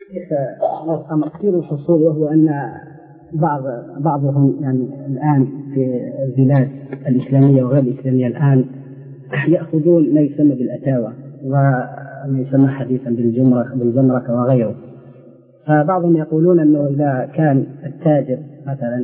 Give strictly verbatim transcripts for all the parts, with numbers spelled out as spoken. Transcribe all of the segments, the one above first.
أمر كثير الحصول، وهو أن بعض بعضهم يعني الآن في البلاد الإسلامية وغير الإسلامية الآن يأخذون ما يسمى بالأتاوة وما يسمى حديثا بالجمرة بالجمرة وغيره. فبعضهم يقولون أنه إذا كان التاجر مثلا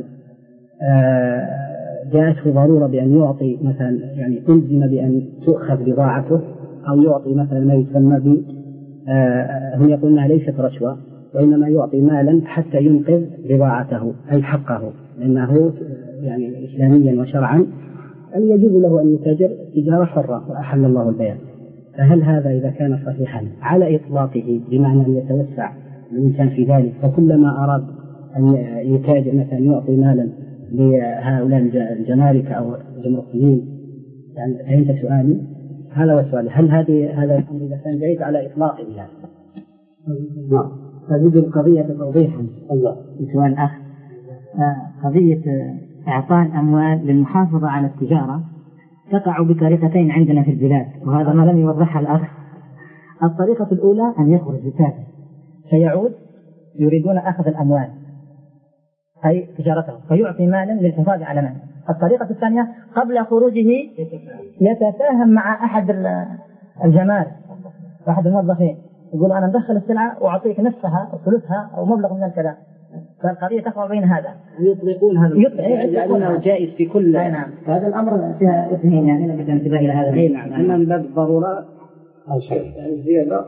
جاءته ضرورة بأن يعطي مثلا، يعني ألزم بأن تؤخذ بضاعته أو يعطي مثلا ما يسمى ب هم يقولون أنها ليست رشوة، وإنما يعطي مالا حتى ينقذ بضاعته أي حقه، لأنه يعني إسلاميا وشرعا أن يجوز له أن يتاجر تجارة حرة وأحل الله البيع. فهل هذا إذا كان صحيحا على إطلاقه بمعنى أن يتوسع الإنسان في ذلك، فكلما أراد أن يتاجر مثلا يعطي مالا لهؤلاء الجمارك أو الجمركيين؟ يعني فهمت سؤالي؟ هذا هو السؤال، هل هذه هذا الأمر إذا كان جيد على إطلاقه يعني؟ نعم. هذه القضية توضيحا الله سؤال أخ، قضية إعطاء الأموال للمحافظة على التجارة تقع بطريقتين عندنا في البلاد، وهذا ما لم يوضحها الأخ. الطريقة الأولى أن يخرج بتاجر فيعود يريدون أخذ الأموال أي تجارته فيعطي مالا للحفاظ على ماله. الطريقة الثانية قبل خروجه يتفاهم مع أحد الجمارك أحد الموظفين، يقول أنا ندخل السلعة وأعطيك نصفها أو ثلثها أو مبلغ من الكلام. فالقضية تقع بين هذا ويطلقون هذا يجعلونه جائز في كل. نعم. هذا الأمر فيها اثنين يعني لابد أن انتبه إلى هذا. أي نعم. أما من باب الضرورة يعني زيادة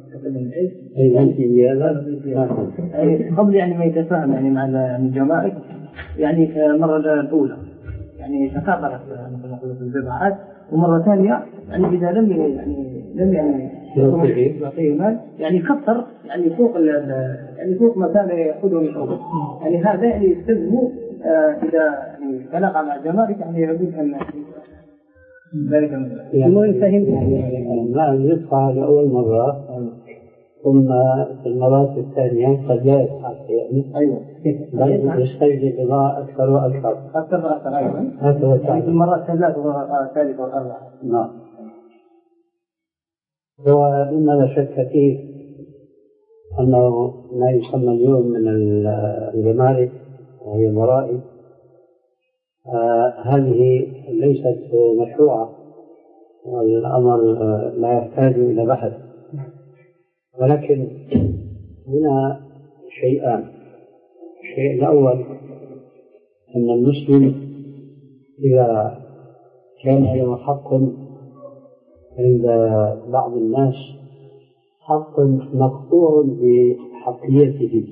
يعني قبل يعني ما يتفاهم يعني مع الجمارك يعني المرة الأولى يعني تكاثرت البضاعات، ومرة ثانية يعني إذا لم يعني لم يعني يعطيه مال يعني كثر يعني فوق يعني فوق ما كان يأخذه من أول، يعني هذا يعني يستلزم إذا يعني بلغ مع الجمارك يعني يعود أن ذلك يعني فهم ما يدفع لأول مرة ثم في المرات الثانية قد لا يدفع يعني أيوة بل يشتري بضاعة أكثر وأكثر أكثر وأكثر أيضا أكثر يعني في المرات الثالثة والثالثة والأربعة. نعم. هو مما لا شك فيه أنه ما يسمى اليوم من الجمارك وهي الضرائب آه هذه ليست مشروعة، والأمر آه لا يحتاج إلى بحث، ولكن هنا شيئان. الشيء الأول أن المسلم إذا كان له حق عند بعض الناس حق مقطوع بحقيته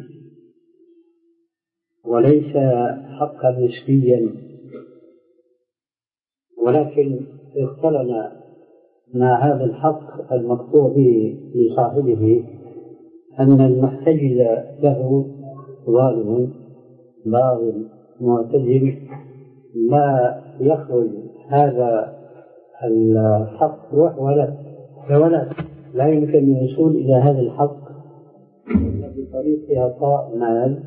وليس حقا نسبيا، ولكن اقترن مع هذا الحق المقطوع به لصاحبه أن المحتجز له ظالم باغ معتدل لا يخرج هذا الحق ولا ولا لا يمكن الوصول إلى هذا الحق بطريق إعطاء مال.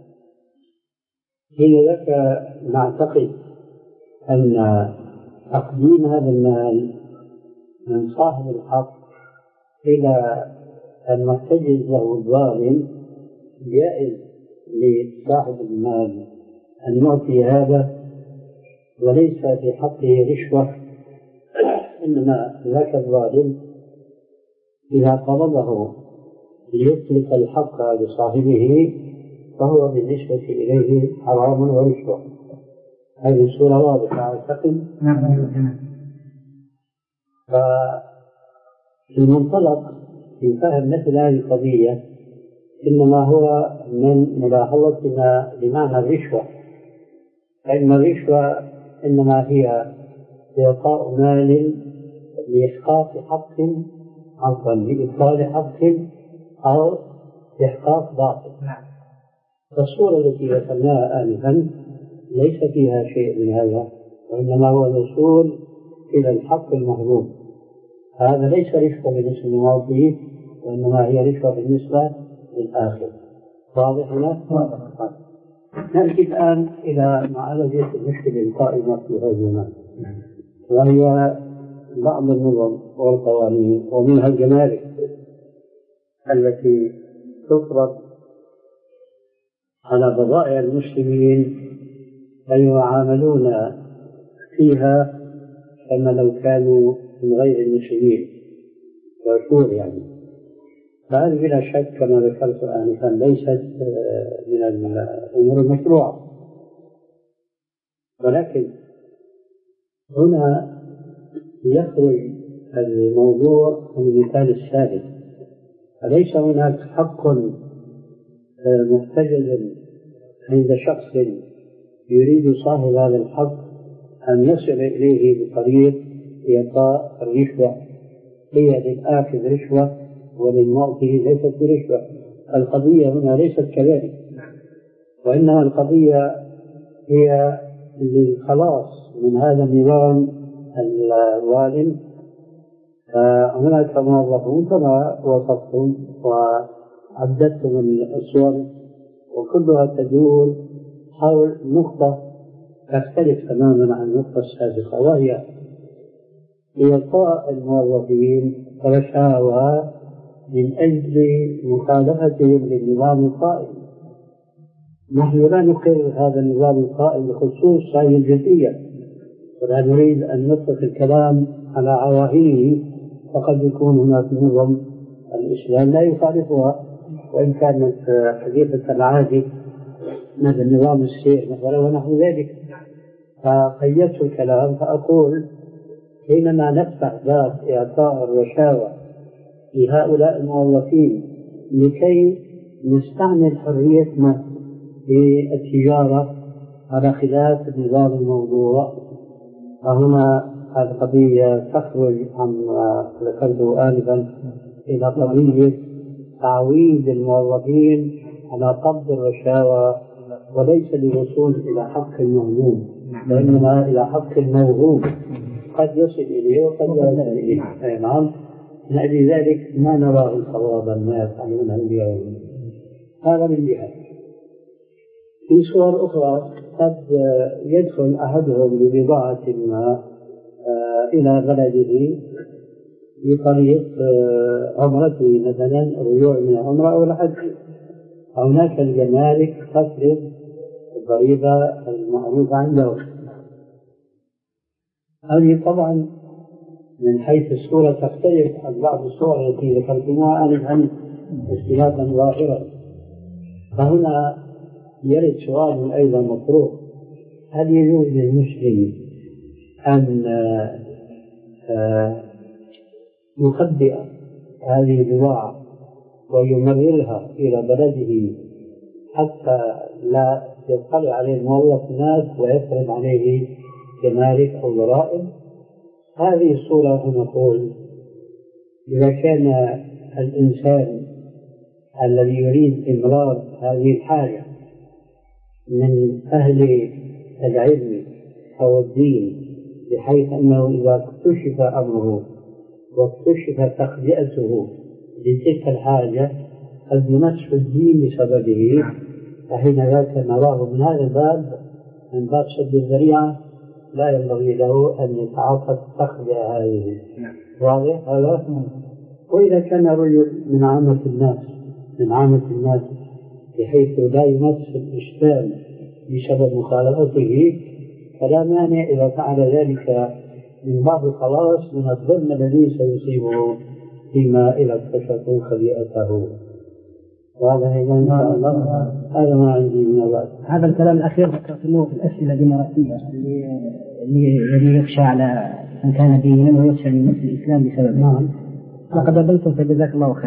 حين لك نعتقد أن تقديم هذا المال من صاحب الحق إلى المحتجز له الظالم جائز لصاحب المال أن يعطي هذا، وليس في حقه رشوة، إنما ذاك الظالم إذا قبضه ليطلق الحق لصاحبه فهو بالنسبة إليه حرام ورشوة. هذه الصورة واضحة أعتقد. نعم. ففي المنطلق في فهم مثل هذه القضية إنما هو من ملاحظتنا لمعنى الرشوة، فإن الرشوة إنما هي إعطاء مال لإحقاق حق عفوا لإبطال حق أو إحقاق باطل. فالصورة التي ذكرناها آنفا ليس فيها شيء من هذا، وإنما هو الوصول إلى الحق المهضوم. هذا ليس رشوة بالنسبة للماضي، وإنما هي رشوة بالنسبة للآخر. واضح هنا؟ نأتي الآن إلى معالجة المشكلة القائمة في هذا المال، وهي بعض النظم والقوانين ومنها الجمارك التي تفرض على بضائع المسلمين فيعاملون فيها كما لو كانوا من غير المسلمين عشور يعني. فهذه بلا شك كما ذكرت آنفا ليست من الأمور المشروعة، ولكن هنا يخرج الموضوع عن المثال السابق. أليس هناك حق محتجز عند شخص يريد صاحب هذا الحق أن يصل إليه بطريق إعطاء الرشوة؟ هي للآخذ رشوة وللمعطي ليست برشوة. القضية هنا ليست كذلك، وإنما القضية هي للخلاص من هذا النظام الظالم. هناك موظفون كما وصفتم وعددتم الصور وكلها تدور حول نقطة تختلف تماما عن النقطة السابقة، وهي إعطاء الموظفين رشاوى من أجل مخالفتهم للنظام القائم. نحن لا نقر هذا النظام القائم بخصوص هذه الجزئية، ولا نريد أن نطلق الكلام على عواهنه، فقد يكون هناك نظم الإسلام لا يخالفها، وإن كانت حديثة العهد مثل نظام السير مثلا ونحو ذلك. فقيدت الكلام فأقول حينما نفتح باب إعطاء الرشاوى لهؤلاء الموظفين لكي نستعمل حريتنا في التجارة على خلاف النظام الموضوع، فهنا القضية تخرج عما ذكرته آنفا إلى قضية تعويض الموظفين على قبض الرشاوى، وليس للوصول إلى حق المهموم، وإنما إلى حق الموهوب قد يصل إليه وقد لا يصل إليه. أي نعم، لأجل ذلك ما نراه صوابا ما يفعلونه اليوم. هذا من جهة. في صور أخرى قد يدخل أحدهم ببضاعة ما إلى بلده بطريق عمرته مثلا، الرجوع من العمرة أو الحج. هناك الجمارك تفرض الضريبة المعروفة عندهم. هذه طبعا من حيث الصورة تختلف عن بعض الصور التي ذكرتموها آنفا اختلافا ظاهرا. فهنا يرد سؤال أيضا مطروح: هل يجوز للمسلم أن يخبئ هذه البضاعة ويمررها إلى بلده حتى لا يطلع عليه الموظف الناس ويفرض عليه جمارك أو ضرائب؟ هذه الصورة نقول إذا كان الإنسان الذي يريد إمرار هذه الحاجة من أهل العلم أو الدين، بحيث أنه إذا اكتشف أمره واكتشف تخبئته لتلك الحاجة قد ينسف الدين بسببه، فحين ذاك نراه من هذا الباب من باب سد الذريعة لا ينبغي له أن يتعاطى التخبئة هذه. واضح هذا؟ وإذا كان رجل من عامة الناس من عامة الناس بحيث لا يمس الإشكال بسبب مخالفته، فلا مانع إذا فعل ذلك من بعض الخلاص من الظلم الذي سيصيبه فيما إذا اكتشفوا خبيئته. وهذا أيضا إن شاء الله هذا ما عندي من الوقت. هذا الكلام الأخير ذكرتموه في الأسئلة الديمقراطية اللي يخشى على من كان دينا ويخشى من مثل الإسلام بسبب. نعم، لقد قبلتم فجزاك الله خير.